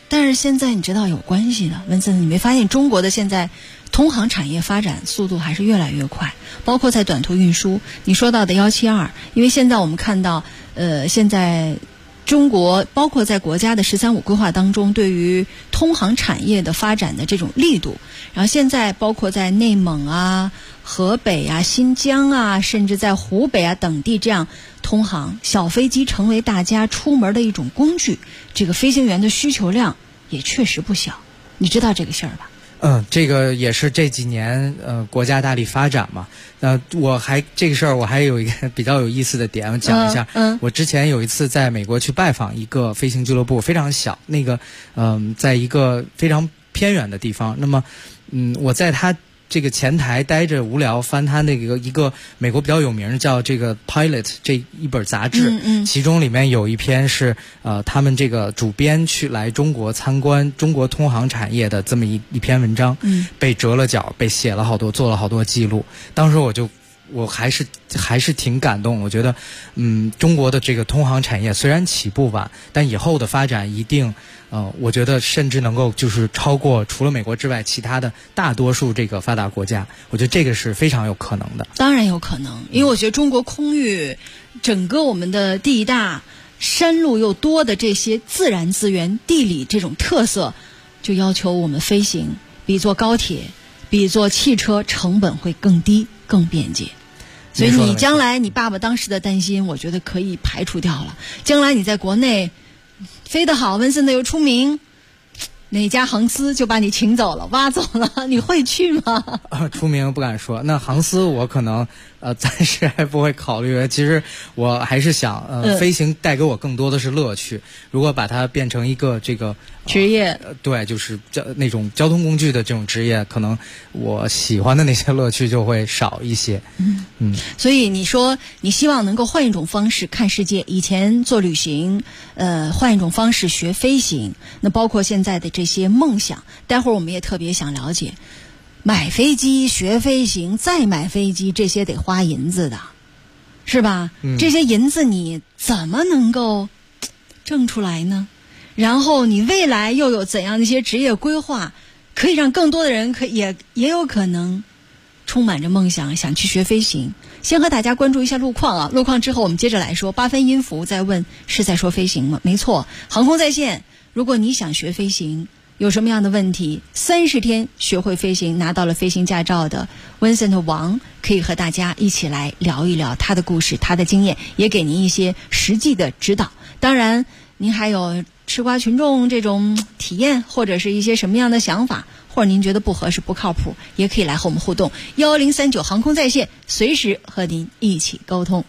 但是现在你知道有关系的，文森，你没发现中国的现在通航产业发展速度还是越来越快，包括在短途运输，你说到的172，因为现在我们看到，现在中国包括在国家的“13+5”规划当中，对于通航产业的发展的这种力度，然后现在包括在内蒙啊、河北啊、新疆啊，甚至在湖北啊等地这样通航，小飞机成为大家出门的一种工具，这个飞行员的需求量也确实不小，你知道这个事儿吧？ 这个也是这几年国家大力发展嘛。这个事儿我还有一个比较有意思的点，我讲一下。我之前有一次在美国去拜访一个飞行俱乐部，非常小，那个在一个非常偏远的地方。那么我在他这个前台待着无聊，翻他那个一个美国比较有名叫这个 Pilot 这一本杂志，其中里面有一篇是他们这个主编去来中国参观中国通航产业的这么一篇文章，被折了角，被写了好多，做了好多记录。当时我还是挺感动，我觉得中国的这个通航产业虽然起步晚，但以后的发展一定我觉得甚至能够就是超过除了美国之外其他的大多数这个发达国家，我觉得这个是非常有可能的。 当然有可能，因为我觉得中国空域整个我们的地大山路又多的这些自然资源、地理这种特色，就要求我们飞行比坐高铁、比坐汽车成本会更低、更便捷。所以你将来你爸爸当时的担心，我觉得可以排除掉了。将来你在国内飞得好，温森的又出名，哪家航司就把你请走了、挖走了，你会去吗？ 出名不敢说，那航司我可能暂时还不会考虑。其实我还是想飞行带给我更多的是乐趣。如果把它变成一个这个职业， 对，就是那种交通工具的这种职业，可能我喜欢的那些乐趣就会少一些。 所以你说你希望能够换一种方式看世界，以前做旅行，换一种方式学飞行，那包括现在的这些梦想，待会儿我们也特别想了解，买飞机、学飞行、再买飞机，这些得花银子的，是吧？这些银子你怎么能够挣出来呢？然后你未来又有怎样的一些职业规划，可以让更多的人也有可能充满着梦想，想去学飞行。先和大家关注一下路况啊，路况之后我们接着来说。8分音符在问是在说飞行吗？没错，航空在线。如果你想学飞行，有什么样的问题？30天学会飞行，拿到了飞行驾照的 Vincent 王可以和大家一起来聊一聊他的故事、他的经验，也给您一些实际的指导。当然您还有吃瓜群众这种体验，或者是一些什么样的想法，或者您觉得不合适不靠谱，也可以来和我们互动。1039航空在线，随时和您一起沟通。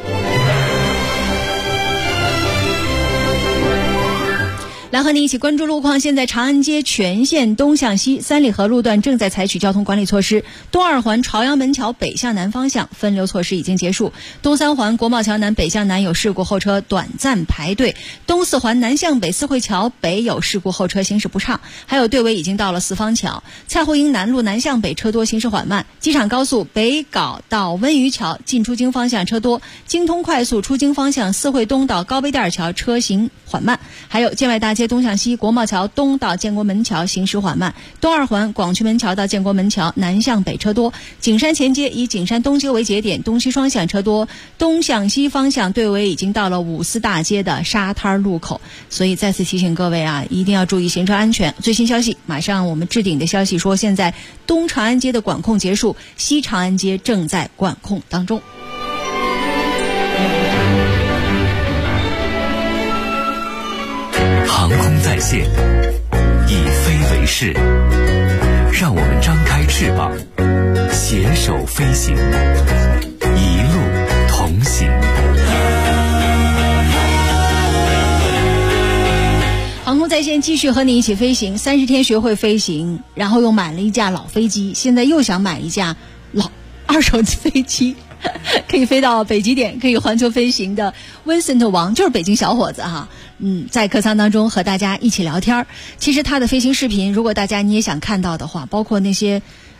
来和您一起关注路况。现在长安街全线东向西三里河路段正在采取交通管理措施，东二环朝阳门桥北向南方向分流措施已经结束，东三环国贸桥南北向南有事故后车短暂排队，东四环南向北四惠桥北有事故后车行驶不畅，还有队尾已经到了四方桥，蔡胡营南路南向北车多行驶缓慢，机场高速北碘到温榆桥进出京方向车多，京通快速出京方向四惠东到高碑店桥车行缓慢，还有建外大街东向西国贸桥东到建国门桥行驶缓慢，东二环广渠门桥到建国门桥南向北车多，景山前街以景山东街为节点东西双向车多，东向西方向队尾已经到了五四大街的沙滩路口。所以再次提醒各位啊，一定要注意行车安全。最新消息，马上我们置顶的消息说，现在东长安街的管控结束，西长安街正在管控当中。 航空在线，以飞为誓，让我们张开翅膀，携手飞行，一路同行。 航空在线继续和你一起飞行，30天学会飞行，然后又买了一架老飞机，现在又想买一架老二手飞机，可以飞到北极点，可以环球飞行的 Vincent 王，就是北京小伙子哈。在客舱当中和大家一起聊天。其实他的飞行视频，如果大家你也想看到的话，包括那些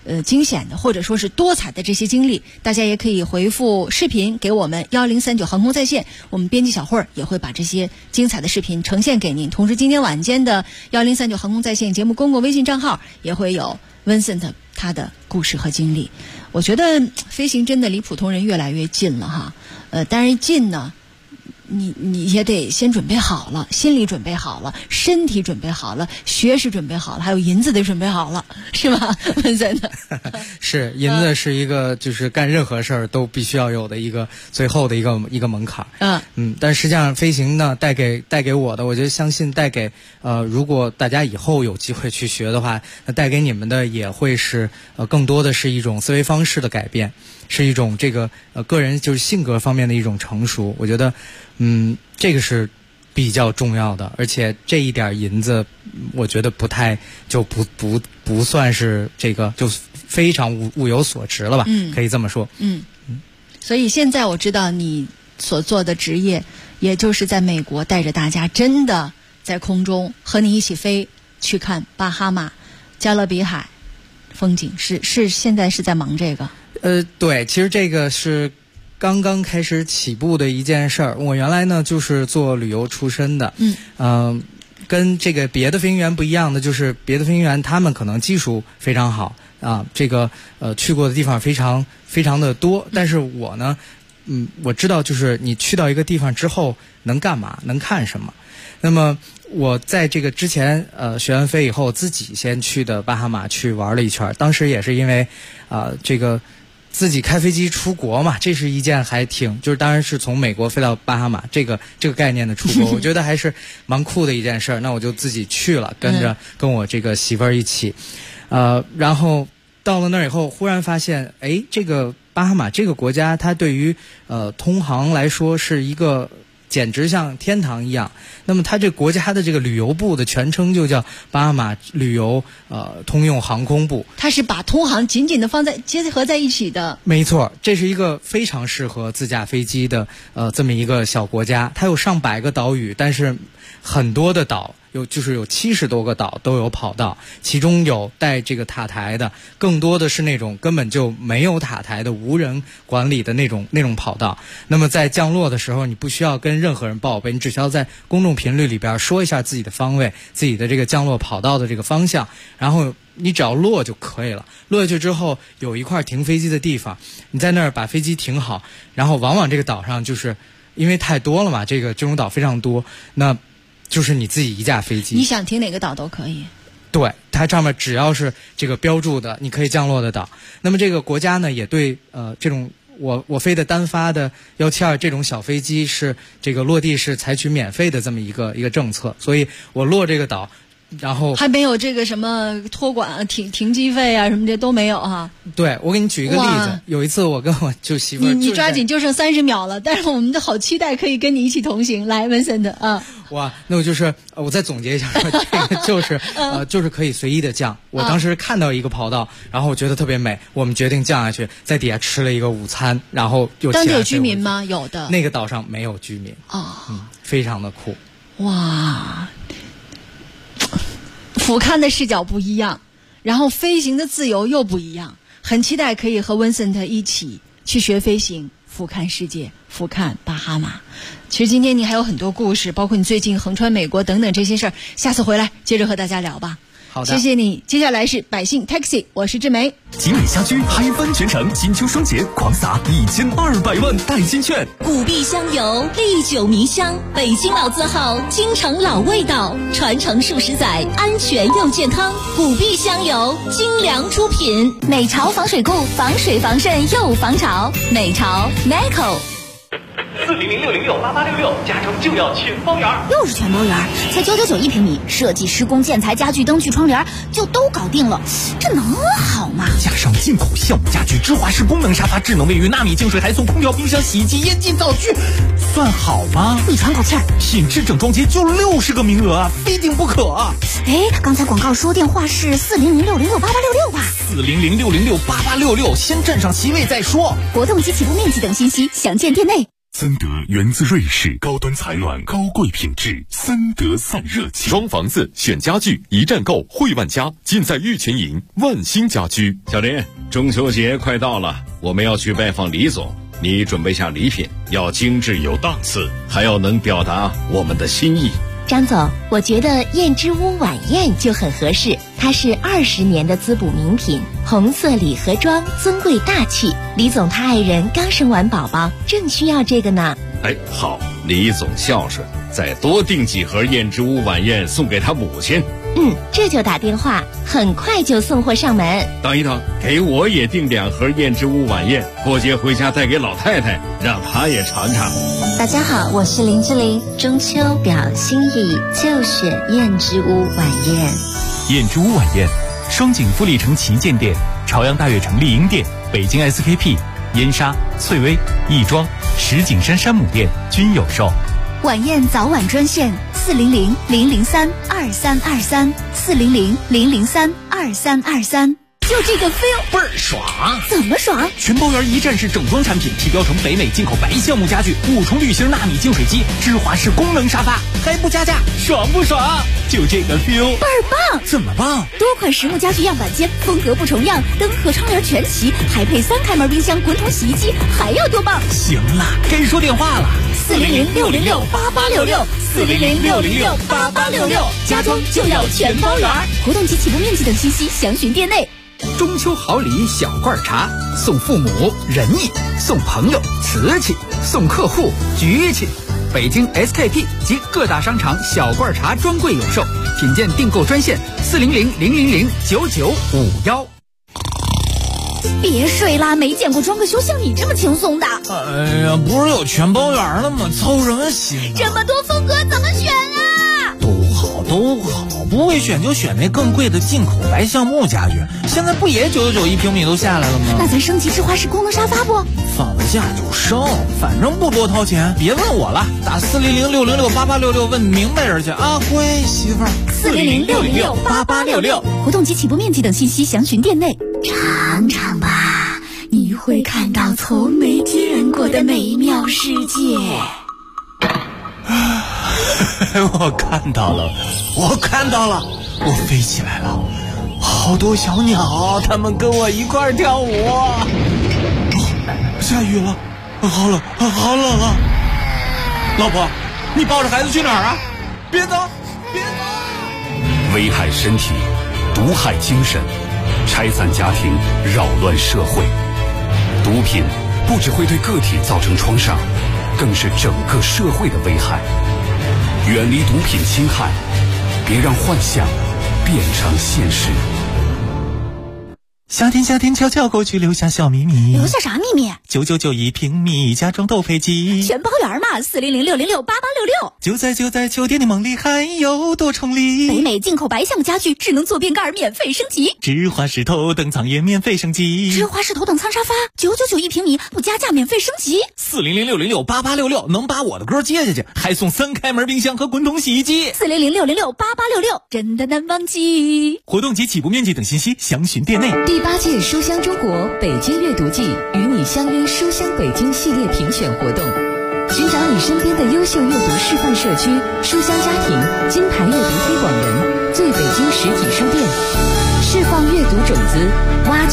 惊险的或者说是多彩的这些经历，大家也可以回复视频给我们1039航空在线，我们编辑小慧也会把这些精彩的视频呈现给您。同时今天晚间的1039航空在线节目公共微信账号也会有 Vincent 他的故事和经历。我觉得飞行真的离普通人越来越近了哈，当然近呢你也得先准备好了，心理准备好了，身体准备好了，学识准备好了，还有银子得准备好了，是吧？文森特是银子是一个就是干任何事儿都必须要有的一个最后的一个门槛。但实际上飞行呢带给我的，我觉得相信带给如果大家以后有机会去学的话，那带给你们的也会是更多的是一种思维方式的改变，是一种这个个人就是性格方面的一种成熟。我觉得这个是比较重要的，而且这一点银子我觉得不太就不算是这个就非常物有所值了吧，可以这么说。 所以现在我知道你所做的职业也就是在美国带着大家真的在空中和你一起飞去看巴哈马、加勒比海风景，是现在是在忙这个。 对，其实这个是刚刚开始起步的一件事儿。我原来呢就是做旅游出身的，跟这个别的飞行员不一样的就是别的飞行员他们可能技术非常好啊，这个去过的地方非常非常的多，但是我呢我知道就是你去到一个地方之后能干嘛，能看什么。那么我在这个之前学完飞以后自己先去的巴哈马去玩了一圈，当时也是因为这个自己开飞机出国嘛，这是一件还挺就是当然是从美国飞到巴哈马这个概念的出国，我觉得还是蛮酷的一件事。那我就自己去了，跟我这个媳妇儿一起，然后到了那儿以后，忽然发现，这个巴哈马这个国家，它对于通航来说是一个简直像天堂一样。那么它这国家的这个旅游部的全称就叫巴哈马旅游通用航空部。 它是把通航紧紧的结合在一起的。 没错，这是一个非常适合自驾飞机的这么一个小国家。它有上百个岛屿，但是很多的岛有70多个岛都有跑道，其中有带这个塔台的，更多的是那种根本就没有塔台的无人管理的那种跑道。那么在降落的时候，你不需要跟任何人报备，你只需要在公众频率里边说一下自己的方位，自己的这个降落跑道的这个方向，然后你只要落就可以了。落下去之后有一块停飞机的地方，你在那儿把飞机停好，然后往往这个岛上就是因为太多了嘛，这种岛非常多，那就是你自己一架飞机， 你想停哪个岛都可以。 对，它上面只要是这个标注的你可以降落的岛。那么这个国家呢也对这种我飞的单发的172这种小飞机是这个落地是采取免费的这么一个政策，所以我落这个岛然后还没有这个什么托管停机费啊什么这都没有哈。 对，我给你举一个例子，有一次我跟我媳妇儿， 你抓紧就剩30秒了，但是我们都好期待可以跟你一起同行。来 Vincent 哇，那我就是我再总结一下，这个就是可以随意的降。我当时看到一个跑道，然后我觉得特别美，我们决定降下去，在底下吃了一个午餐，然后又当地有居民吗？有的。 那个岛上没有居民非常的酷。 哇，俯瞰的视角不一样，然后飞行的自由又不一样，很期待可以和 Vincent 一起去学飞行，俯瞰世界，俯瞰巴哈马。其实今天你还有很多故事，包括你最近横穿美国等等这些事儿，下次回来接着和大家聊吧。 好的， 谢谢你。接下来是百姓 Taxi， 我是志梅。 集美家居嗨翻全城，金秋双节狂撒1200万代金券。 古碧香油，历久弥香，北京老字号，京城老味道，传承数十载，安全又健康。古碧香油，精良出品。 美潮防水固，防水防渗又防潮。美潮 Meco。 400-606-8866，加州就要全包圆。 又是全包圆，才999一平米，设计、施工、建材、家具、灯具、窗帘就都搞定了，这能好吗？ 加上进口酵母家具、芝华士功能沙发、智能卫浴、纳米净水，还送空调、冰箱、洗衣机、烟机、灶具，算好吗？ 你喘口气儿， 品质整装节就60个名额啊，非订不可。 刚才广告说电话是400-606-8866吧 ？400-606-8866，先占上席位再说。 活动及起步面积等信息，详见店内。 森德源自瑞士，高端采暖，高贵品质，森德散热器。装房子选家具，一站购汇万家，尽在玉泉营万兴家居。 小林，中秋节快到了，我们要去拜访李总，你准备下礼品，要精致有档次，还要能表达我们的心意。 张总，我觉得燕之屋晚宴就很合适，它是20年的滋补名品，红色礼盒装，尊贵大气。李总他爱人刚生完宝宝，正需要这个呢。 哎，好，李总孝顺，再多订几盒燕之屋晚宴送给他母亲。 这就打电话，很快就送货上门。 等一等，给我也订2盒燕之屋晚宴，过节回家带给老太太，让她也尝尝。 大家好，我是林志玲，中秋表心意就选燕之屋晚宴。 燕之屋晚宴，双井富力城旗舰店、朝阳大悦城丽婴店、北京 SKP、燕莎、翠微、亦庄、石景山山姆店均有售。 晚宴早晚专线400-003-2323 400-003-2323。就这个 feel 倍儿爽！ 怎么爽？ 全包圆一站式整装产品，提标成北美进口白橡木家具，5重滤芯纳米净水机，芝华士功能沙发，还不加价，爽不爽？就这个 feel 倍儿棒！ 怎么棒？ 多款实木家具样板间，风格不重样，灯和窗帘全齐，还配3开门冰箱、滚筒洗衣机，还要多棒？ 行了，该说电话了 ，400-606-8866 400-606-8866，家装就要全包圆。活动及起步面积等信息详询店内。 中秋好礼小罐茶，送父母仁义，送朋友瓷器，送客户局气。北京 SKP 及各大商场小罐茶专柜有售，品鉴订购专线400-000-9951。 别睡啦，没见过装个修像你这么轻松的。 哎呀，不是有全包圆了吗？操什么心？ 这么多风格怎么选啊？ 都好，不会选就选那更贵的进口白橡木家具，现在不也991一平米都下来了吗？ 那咱升级芝华士功能沙发不？ 放得下就升，反正不多掏钱，别问我了，打400-606-8866问明白人去啊，乖媳妇儿。 400-606-8866，活动及起步面积等信息详询店内。尝尝吧，你会看到从没见过的美妙世界。 我看到了，我飞起来了，好多小鸟，它们跟我一块儿跳舞。下雨了，好冷啊！老婆，你抱着孩子去哪儿啊？别走！ 危害身体，毒害精神，拆散家庭，扰乱社会。毒品不只会对个体造成创伤，更是整个社会的危害。远离毒品侵害，别让幻想变成现实。 夏天悄悄过去，留下小秘密。 留下啥秘密 ？999一平米，家装都飞机， 全包圆嘛！400-606-8866。 就在酒店的梦里，还有多重礼。 北美进口白橡木家具，智能坐便盖免费升级， 芝华士头等舱也免费升级， 芝华士头等舱沙发999一平米，不加价免费升级。 400-606-8866能把我的歌接下去，还送3开门冰箱和滚筒洗衣机。 400-606-8866，真的难忘记。 活动及起步面积等信息详询店内。 第8届书香中国北京阅读季与你相约书香北京系列评选活动，寻找你身边的优秀阅读示范社区、书香家庭、金牌阅读推广人、最北京实体书店，释放阅读种子，挖